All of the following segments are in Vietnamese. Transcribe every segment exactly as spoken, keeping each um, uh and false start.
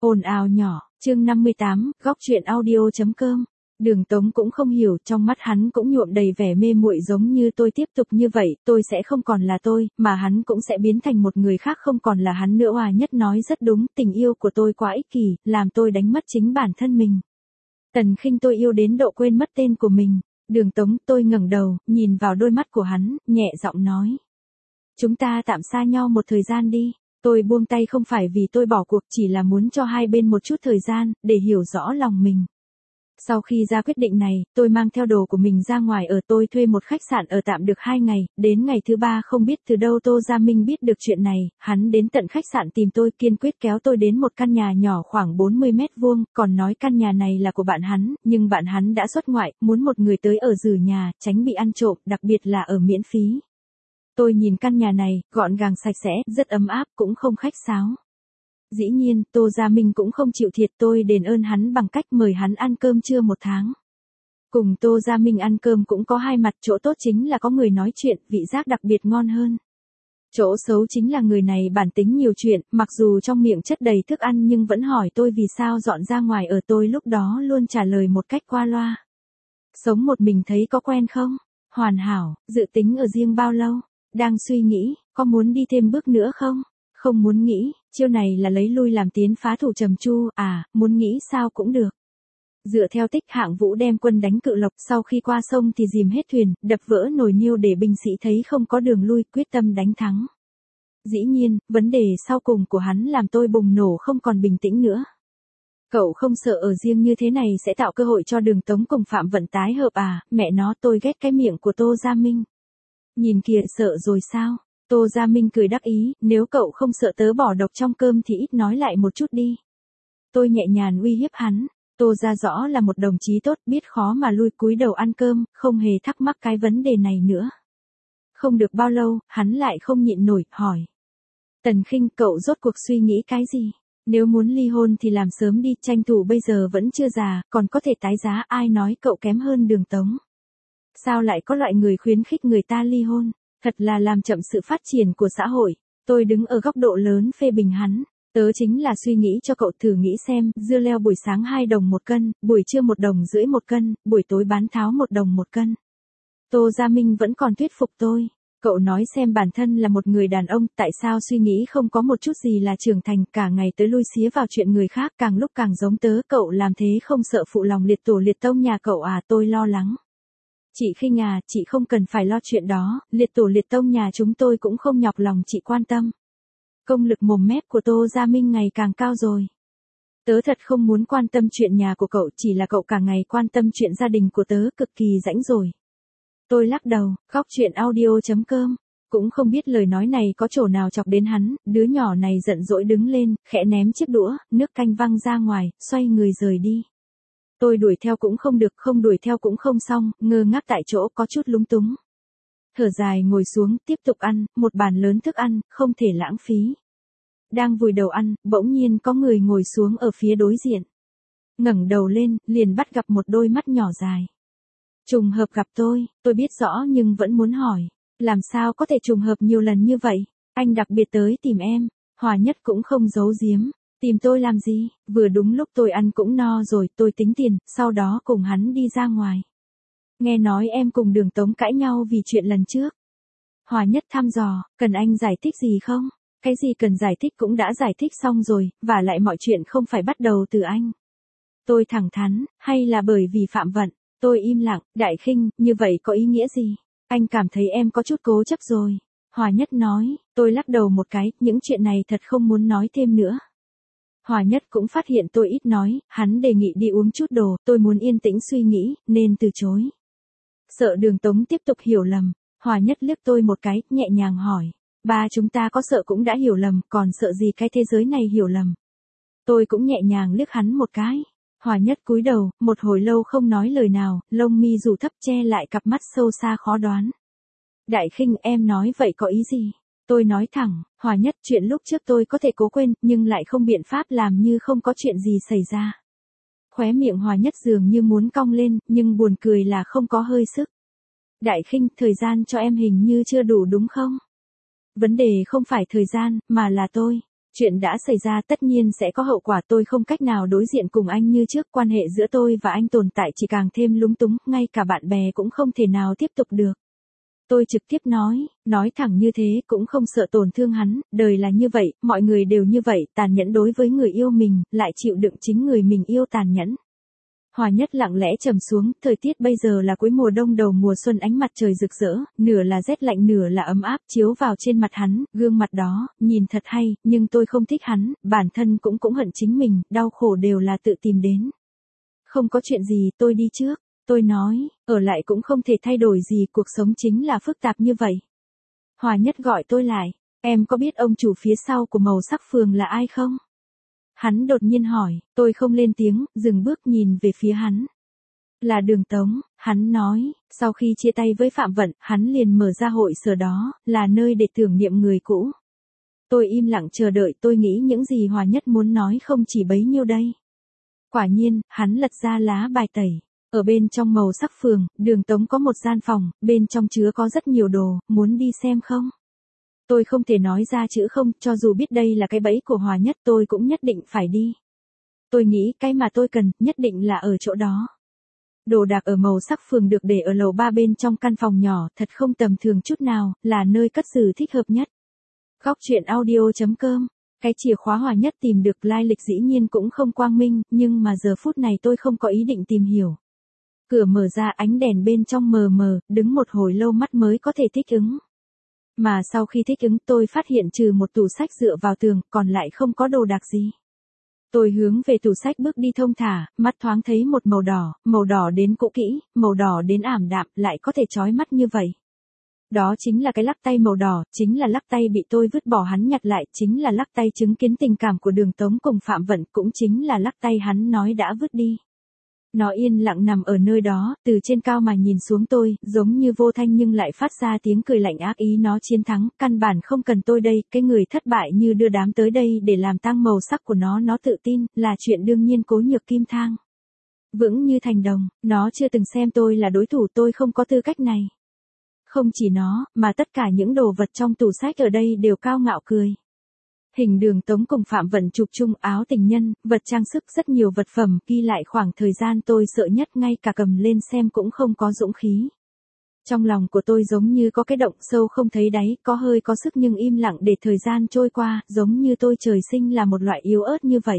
Ồn ào nhỏ, chương năm mươi tám, góc truyện audio.com. Đường Tống cũng không hiểu, trong mắt hắn cũng nhuộm đầy vẻ mê muội, giống như tôi tiếp tục như vậy, tôi sẽ không còn là tôi, mà hắn cũng sẽ biến thành một người khác, không còn là hắn nữa. Hòa Nhất nói rất đúng, tình yêu của tôi quá ích kỷ, làm tôi đánh mất chính bản thân mình. Tần Khinh tôi yêu đến độ quên mất tên của mình. Đường Tống, tôi ngẩng đầu, nhìn vào đôi mắt của hắn, nhẹ giọng nói. Chúng ta tạm xa nhau một thời gian đi. Tôi buông tay không phải vì tôi bỏ cuộc, chỉ là muốn cho hai bên một chút thời gian, để hiểu rõ lòng mình. Sau khi ra quyết định này, tôi mang theo đồ của mình ra ngoài ở. Tôi thuê một khách sạn ở tạm được hai ngày, đến ngày thứ ba không biết từ đâu Tô Gia Minh biết được chuyện này, hắn đến tận khách sạn tìm tôi, kiên quyết kéo tôi đến một căn nhà nhỏ khoảng bốn mươi mét vuông, còn nói căn nhà này là của bạn hắn, nhưng bạn hắn đã xuất ngoại, muốn một người tới ở giữ nhà, tránh bị ăn trộm, đặc biệt là ở miễn phí. Tôi nhìn căn nhà này, gọn gàng sạch sẽ, rất ấm áp, cũng không khách sáo. Dĩ nhiên, Tô Gia Minh cũng không chịu thiệt, tôi đền ơn hắn bằng cách mời hắn ăn cơm trưa một tháng. Cùng Tô Gia Minh ăn cơm cũng có hai mặt, chỗ tốt chính là có người nói chuyện, vị giác đặc biệt ngon hơn. Chỗ xấu chính là người này bản tính nhiều chuyện, mặc dù trong miệng chất đầy thức ăn nhưng vẫn hỏi tôi vì sao dọn ra ngoài ở. Tôi lúc đó luôn trả lời một cách qua loa. Sống một mình thấy có quen không? Hoàn hảo, dự tính ở riêng bao lâu? Đang suy nghĩ, có muốn đi thêm bước nữa không? Không muốn nghĩ, chiêu này là lấy lui làm tiến, phá thủ trầm chu, à, muốn nghĩ sao cũng được. Dựa theo tích Hạng Vũ đem quân đánh Cự Lộc, sau khi qua sông thì dìm hết thuyền, đập vỡ nồi niêu để binh sĩ thấy không có đường lui, quyết tâm đánh thắng. Dĩ nhiên, vấn đề sau cùng của hắn làm tôi bùng nổ, không còn bình tĩnh nữa. Cậu không sợ ở riêng như thế này sẽ tạo cơ hội cho Đường Tống cùng Phạm Vận tái hợp à? Mẹ nó, tôi ghét cái miệng của Tô Gia Minh. Nhìn kìa, sợ rồi sao? Tô Gia Minh cười đắc ý, nếu cậu không sợ tớ bỏ độc trong cơm thì ít nói lại một chút đi. Tôi nhẹ nhàng uy hiếp hắn. Tô Gia rõ là một đồng chí tốt, biết khó mà lui, cúi đầu ăn cơm, không hề thắc mắc cái vấn đề này nữa. Không được bao lâu, hắn lại không nhịn nổi, hỏi. Tần Khinh, cậu rốt cuộc suy nghĩ cái gì? Nếu muốn ly hôn thì làm sớm đi, tranh thủ bây giờ vẫn chưa già, còn có thể tái giá. Ai nói cậu kém hơn Đường Tống? Sao lại có loại người khuyến khích người ta ly hôn? Thật là làm chậm sự phát triển của xã hội. Tôi đứng ở góc độ lớn phê bình hắn. Tớ chính là suy nghĩ cho cậu, thử nghĩ xem, dưa leo buổi sáng hai đồng một cân, buổi trưa một đồng rưỡi một cân, buổi tối bán tháo một đồng một cân. Tô Gia Minh vẫn còn thuyết phục tôi. Cậu nói xem, bản thân là một người đàn ông, tại sao suy nghĩ không có một chút gì là trưởng thành, cả ngày tới lui xía vào chuyện người khác, càng lúc càng giống tớ. Cậu làm thế không sợ phụ lòng liệt tổ liệt tông nhà cậu à? Tôi lo lắng. Chị Khinh à, chị không cần phải lo chuyện đó, liệt tổ liệt tông nhà chúng tôi cũng không nhọc lòng chị quan tâm. Công lực mồm mép của Tô Gia Minh ngày càng cao rồi. Tớ thật không muốn quan tâm chuyện nhà của cậu, chỉ là cậu cả ngày quan tâm chuyện gia đình của tớ, cực kỳ rãnh rồi. Tôi lắc đầu, góc truyện audio.com. Cũng không biết lời nói này có chỗ nào chọc đến hắn, đứa nhỏ này giận dỗi đứng lên, khẽ ném chiếc đũa, nước canh văng ra ngoài, xoay người rời đi. Tôi đuổi theo cũng không được, không đuổi theo cũng không xong, ngơ ngác tại chỗ, có chút lúng túng. Thở dài ngồi xuống, tiếp tục ăn, một bàn lớn thức ăn, không thể lãng phí. Đang vùi đầu ăn, bỗng nhiên có người ngồi xuống ở phía đối diện. Ngẩng đầu lên, liền bắt gặp một đôi mắt nhỏ dài. Trùng hợp gặp tôi, tôi biết rõ nhưng vẫn muốn hỏi. Làm sao có thể trùng hợp nhiều lần như vậy? Anh đặc biệt tới tìm em. Hòa Nhất cũng không giấu giếm. Tìm tôi làm gì? Vừa đúng lúc tôi ăn cũng no rồi, tôi tính tiền, sau đó cùng hắn đi ra ngoài. Nghe nói em cùng Đường Tống cãi nhau vì chuyện lần trước. Hòa Nhất thăm dò, cần anh giải thích gì không? Cái gì cần giải thích cũng đã giải thích xong rồi, và lại mọi chuyện không phải bắt đầu từ anh. Tôi thẳng thắn, hay là bởi vì Phạm Vận? Tôi im lặng. Đại Khinh, như vậy có ý nghĩa gì? Anh cảm thấy em có chút cố chấp rồi. Hòa Nhất nói. Tôi lắc đầu một cái, những chuyện này thật không muốn nói thêm nữa. Hòa Nhất cũng phát hiện tôi ít nói, hắn đề nghị đi uống chút đồ, tôi muốn yên tĩnh suy nghĩ, nên từ chối. Sợ Đường Tống tiếp tục hiểu lầm, Hòa Nhất liếc tôi một cái, nhẹ nhàng hỏi. Ba chúng ta có sợ cũng đã hiểu lầm, còn sợ gì cái thế giới này hiểu lầm? Tôi cũng nhẹ nhàng liếc hắn một cái. Hòa Nhất cúi đầu, một hồi lâu không nói lời nào, lông mi rủ thấp che lại cặp mắt sâu xa khó đoán. Đại Khinh, em nói vậy có ý gì? Tôi nói thẳng, Hòa Nhất, chuyện lúc trước tôi có thể cố quên, nhưng lại không biện pháp làm như không có chuyện gì xảy ra. Khóe miệng Hòa Nhất dường như muốn cong lên, nhưng buồn cười là không có hơi sức. Đại Khinh, thời gian cho em hình như chưa đủ đúng không? Vấn đề không phải thời gian, mà là tôi. Chuyện đã xảy ra tất nhiên sẽ có hậu quả, tôi không cách nào đối diện cùng anh như trước, quan hệ giữa tôi và anh tồn tại chỉ càng thêm lúng túng, ngay cả bạn bè cũng không thể nào tiếp tục được. Tôi trực tiếp nói, nói thẳng như thế cũng không sợ tổn thương hắn, đời là như vậy, mọi người đều như vậy, tàn nhẫn đối với người yêu mình, lại chịu đựng chính người mình yêu tàn nhẫn. Hòa Nhất lặng lẽ trầm xuống, thời tiết bây giờ là cuối mùa đông đầu mùa xuân, ánh mặt trời rực rỡ, nửa là rét lạnh nửa là ấm áp chiếu vào trên mặt hắn, gương mặt đó, nhìn thật hay, nhưng tôi không thích hắn, bản thân cũng cũng hận chính mình, đau khổ đều là tự tìm đến. Không có chuyện gì, tôi đi trước. Tôi nói, ở lại cũng không thể thay đổi gì, cuộc sống chính là phức tạp như vậy. Hòa Nhất gọi tôi lại, em có biết ông chủ phía sau của Màu Sắc Phường là ai không? Hắn đột nhiên hỏi, tôi không lên tiếng, dừng bước nhìn về phía hắn. Là Đường Tống, hắn nói, sau khi chia tay với Phạm Vận, hắn liền mở ra hội sở đó, là nơi để tưởng niệm người cũ. Tôi im lặng chờ đợi, tôi nghĩ những gì Hòa Nhất muốn nói không chỉ bấy nhiêu đây. Quả nhiên, hắn lật ra lá bài tẩy. Ở bên trong Màu Sắc Phường, Đường Tống có một gian phòng, bên trong chứa có rất nhiều đồ, muốn đi xem không? Tôi không thể nói ra chữ không, cho dù biết đây là cái bẫy của Hòa Nhất tôi cũng nhất định phải đi. Tôi nghĩ cái mà tôi cần, nhất định là ở chỗ đó. Đồ đạc ở Màu Sắc Phường được để ở lầu ba bên trong căn phòng nhỏ, thật không tầm thường chút nào, là nơi cất giữ thích hợp nhất. Góc truyện audio chấm com. Cái chìa khóa Hòa Nhất tìm được lai lịch dĩ nhiên cũng không quang minh, nhưng mà giờ phút này tôi không có ý định tìm hiểu. Cửa mở ra, ánh đèn bên trong mờ mờ, đứng một hồi lâu mắt mới có thể thích ứng. Mà sau khi thích ứng tôi phát hiện trừ một tủ sách dựa vào tường, còn lại không có đồ đạc gì. Tôi hướng về tủ sách bước đi thong thả, mắt thoáng thấy một màu đỏ, màu đỏ đến cũ kỹ, màu đỏ đến ảm đạm, lại có thể chói mắt như vậy. Đó chính là cái lắc tay màu đỏ, chính là lắc tay bị tôi vứt bỏ hắn nhặt lại, chính là lắc tay chứng kiến tình cảm của Đường Tống cùng Phạm Vận, cũng chính là lắc tay hắn nói đã vứt đi. Nó yên lặng nằm ở nơi đó, từ trên cao mà nhìn xuống tôi, giống như vô thanh nhưng lại phát ra tiếng cười lạnh ác ý, nó chiến thắng, căn bản không cần tôi đây, cái người thất bại như đưa đám tới đây để làm tang màu sắc của nó, nó tự tin, là chuyện đương nhiên. Cố Nhược Kim thang vững như thành đồng, nó chưa từng xem tôi là đối thủ, tôi không có tư cách này. Không chỉ nó, mà tất cả những đồ vật trong tủ sách ở đây đều cao ngạo cười. Hình Đường Tống cùng Phạm Vận chụp chung, áo tình nhân, vật trang sức, rất nhiều vật phẩm, ghi lại khoảng thời gian tôi sợ nhất, ngay cả cầm lên xem cũng không có dũng khí. Trong lòng của tôi giống như có cái động sâu không thấy đáy, có hơi có sức nhưng im lặng để thời gian trôi qua, giống như tôi trời sinh là một loại yếu ớt như vậy.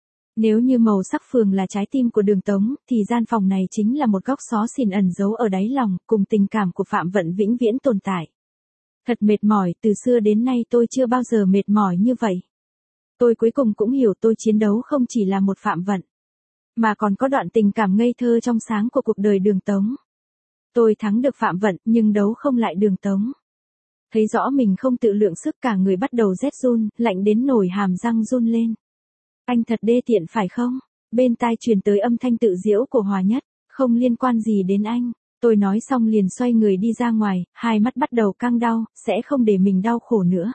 Nếu như Màu Sắc Phường là trái tim của Đường Tống, thì gian phòng này chính là một góc xó xỉnh ẩn giấu ở đáy lòng, cùng tình cảm của Phạm Vận vĩnh viễn tồn tại. Thật mệt mỏi, từ xưa đến nay tôi chưa bao giờ mệt mỏi như vậy. Tôi cuối cùng cũng hiểu tôi chiến đấu không chỉ là một Phạm Vận, mà còn có đoạn tình cảm ngây thơ trong sáng của cuộc đời Đường Tống. Tôi thắng được Phạm Vận, nhưng đấu không lại Đường Tống. Thấy rõ mình không tự lượng sức, cả người bắt đầu rét run, lạnh đến nổi hàm răng run lên. Anh thật đê tiện phải không? Bên tai truyền tới âm thanh tự giễu của Hòa Nhất, không liên quan gì đến anh. Tôi nói xong liền xoay người đi ra ngoài, hai mắt bắt đầu căng đau, sẽ không để mình đau khổ nữa.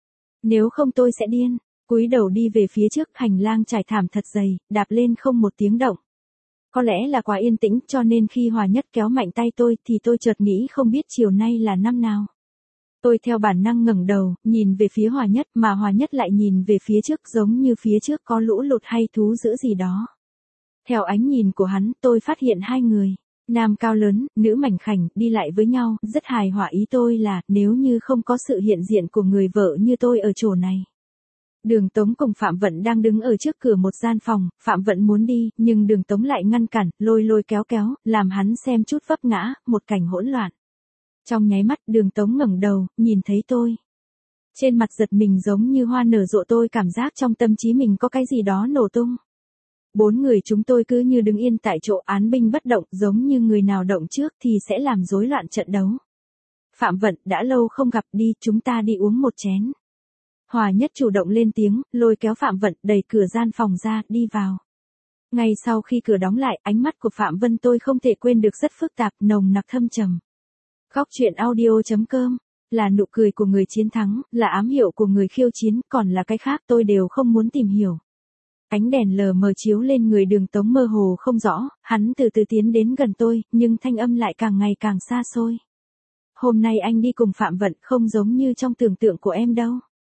Nếu không tôi sẽ điên. Cúi đầu đi về phía trước, hành lang trải thảm thật dày, đạp lên không một tiếng động. Có lẽ là quá yên tĩnh cho nên khi Hòa Nhất kéo mạnh tay tôi thì tôi chợt nghĩ không biết chiều nay là năm nào. Tôi theo bản năng ngẩng đầu, nhìn về phía Hòa Nhất, mà Hòa Nhất lại nhìn về phía trước, giống như phía trước có lũ lụt hay thú dữ gì đó. Theo ánh nhìn của hắn, tôi phát hiện hai người. Nam cao lớn, nữ mảnh khảnh, đi lại với nhau, rất hài hòa. Ý tôi là, nếu như không có sự hiện diện của người vợ như tôi ở chỗ này. Đường Tống cùng Phạm Vận đang đứng ở trước cửa một gian phòng, Phạm Vận muốn đi, nhưng Đường Tống lại ngăn cản, lôi lôi kéo kéo, làm hắn xem chút vấp ngã, một cảnh hỗn loạn. Trong nháy mắt, Đường Tống ngẩng đầu, nhìn thấy tôi. Trên mặt giật mình giống như hoa nở rộ, tôi cảm giác trong tâm trí mình có cái gì đó nổ tung. Bốn người chúng tôi cứ như đứng yên tại chỗ, án binh bất động, giống như người nào động trước thì sẽ làm rối loạn trận đấu. Phạm Vận, đã lâu không gặp, đi, chúng ta đi uống một chén. Hòa Nhất chủ động lên tiếng, lôi kéo Phạm Vận, đẩy cửa gian phòng ra, đi vào. Ngay sau khi cửa đóng lại, ánh mắt của Phạm Vân tôi không thể quên được, rất phức tạp, nồng nặc thâm trầm. Góc truyện audio chấm com, là nụ cười của người chiến thắng, là ám hiệu của người khiêu chiến, còn là cái khác tôi đều không muốn tìm hiểu. Ánh đèn lờ mờ chiếu lên người Đường Tống mơ hồ không rõ, hắn từ từ tiến đến gần tôi, nhưng thanh âm lại càng ngày càng xa xôi. Hôm nay anh đi cùng Phạm Vận, không giống như trong tưởng tượng của em đâu.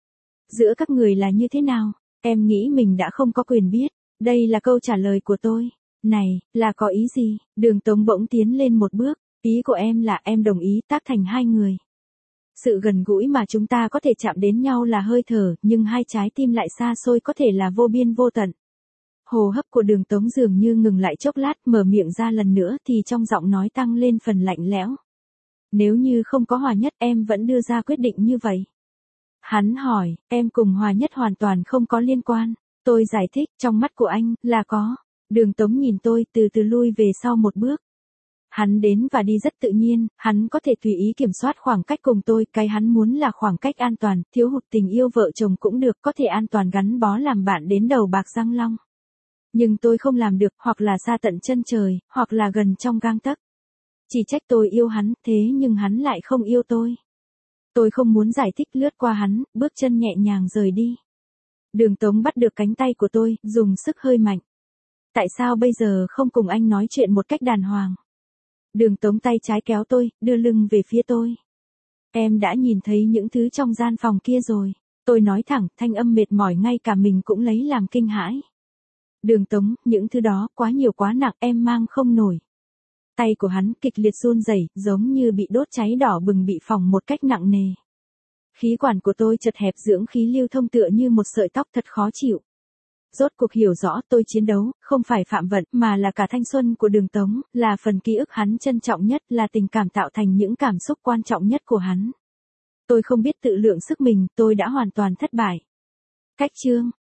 Giữa các người là như thế nào? Em nghĩ mình đã không có quyền biết. Đây là câu trả lời của tôi. Này, là có ý gì? Đường Tống bỗng tiến lên một bước. Ý của em là em đồng ý tác thành hai người. Sự gần gũi mà chúng ta có thể chạm đến nhau là hơi thở, nhưng hai trái tim lại xa xôi có thể là vô biên vô tận. Hô hấp của Đường Tống dường như ngừng lại chốc lát, mở miệng ra lần nữa thì trong giọng nói tăng lên phần lạnh lẽo. Nếu như không có Hòa Nhất em vẫn đưa ra quyết định như vậy. Hắn hỏi, em cùng Hòa Nhất hoàn toàn không có liên quan. Tôi giải thích, trong mắt của anh, là có. Đường Tống nhìn tôi, từ từ lui về sau một bước. Hắn đến và đi rất tự nhiên, hắn có thể tùy ý kiểm soát khoảng cách cùng tôi, cái hắn muốn là khoảng cách an toàn, thiếu hụt tình yêu vợ chồng cũng được, có thể an toàn gắn bó làm bạn đến đầu bạc răng long. Nhưng tôi không làm được, hoặc là xa tận chân trời, hoặc là gần trong gang tấc. Chỉ trách tôi yêu hắn, thế nhưng hắn lại không yêu tôi. Tôi không muốn giải thích, lướt qua hắn, bước chân nhẹ nhàng rời đi. Đường Tống bắt được cánh tay của tôi, dùng sức hơi mạnh. Tại sao bây giờ không cùng anh nói chuyện một cách đàng hoàng? Đường Tống tay trái kéo tôi, đưa lưng về phía tôi. Em đã nhìn thấy những thứ trong gian phòng kia rồi. Tôi nói thẳng, thanh âm mệt mỏi ngay cả mình cũng lấy làm kinh hãi. Đường Tống, những thứ đó quá nhiều quá nặng, em mang không nổi. Tay của hắn kịch liệt run rẩy, giống như bị đốt cháy đỏ bừng, bị phỏng một cách nặng nề. Khí quản của tôi chật hẹp, dưỡng khí lưu thông tựa như một sợi tóc, thật khó chịu. Rốt cuộc hiểu rõ, tôi chiến đấu, không phải Phạm Vận, mà là cả thanh xuân của Đường Tống, là phần ký ức hắn trân trọng nhất, là tình cảm tạo thành những cảm xúc quan trọng nhất của hắn. Tôi không biết tự lượng sức mình, tôi đã hoàn toàn thất bại. Cách chương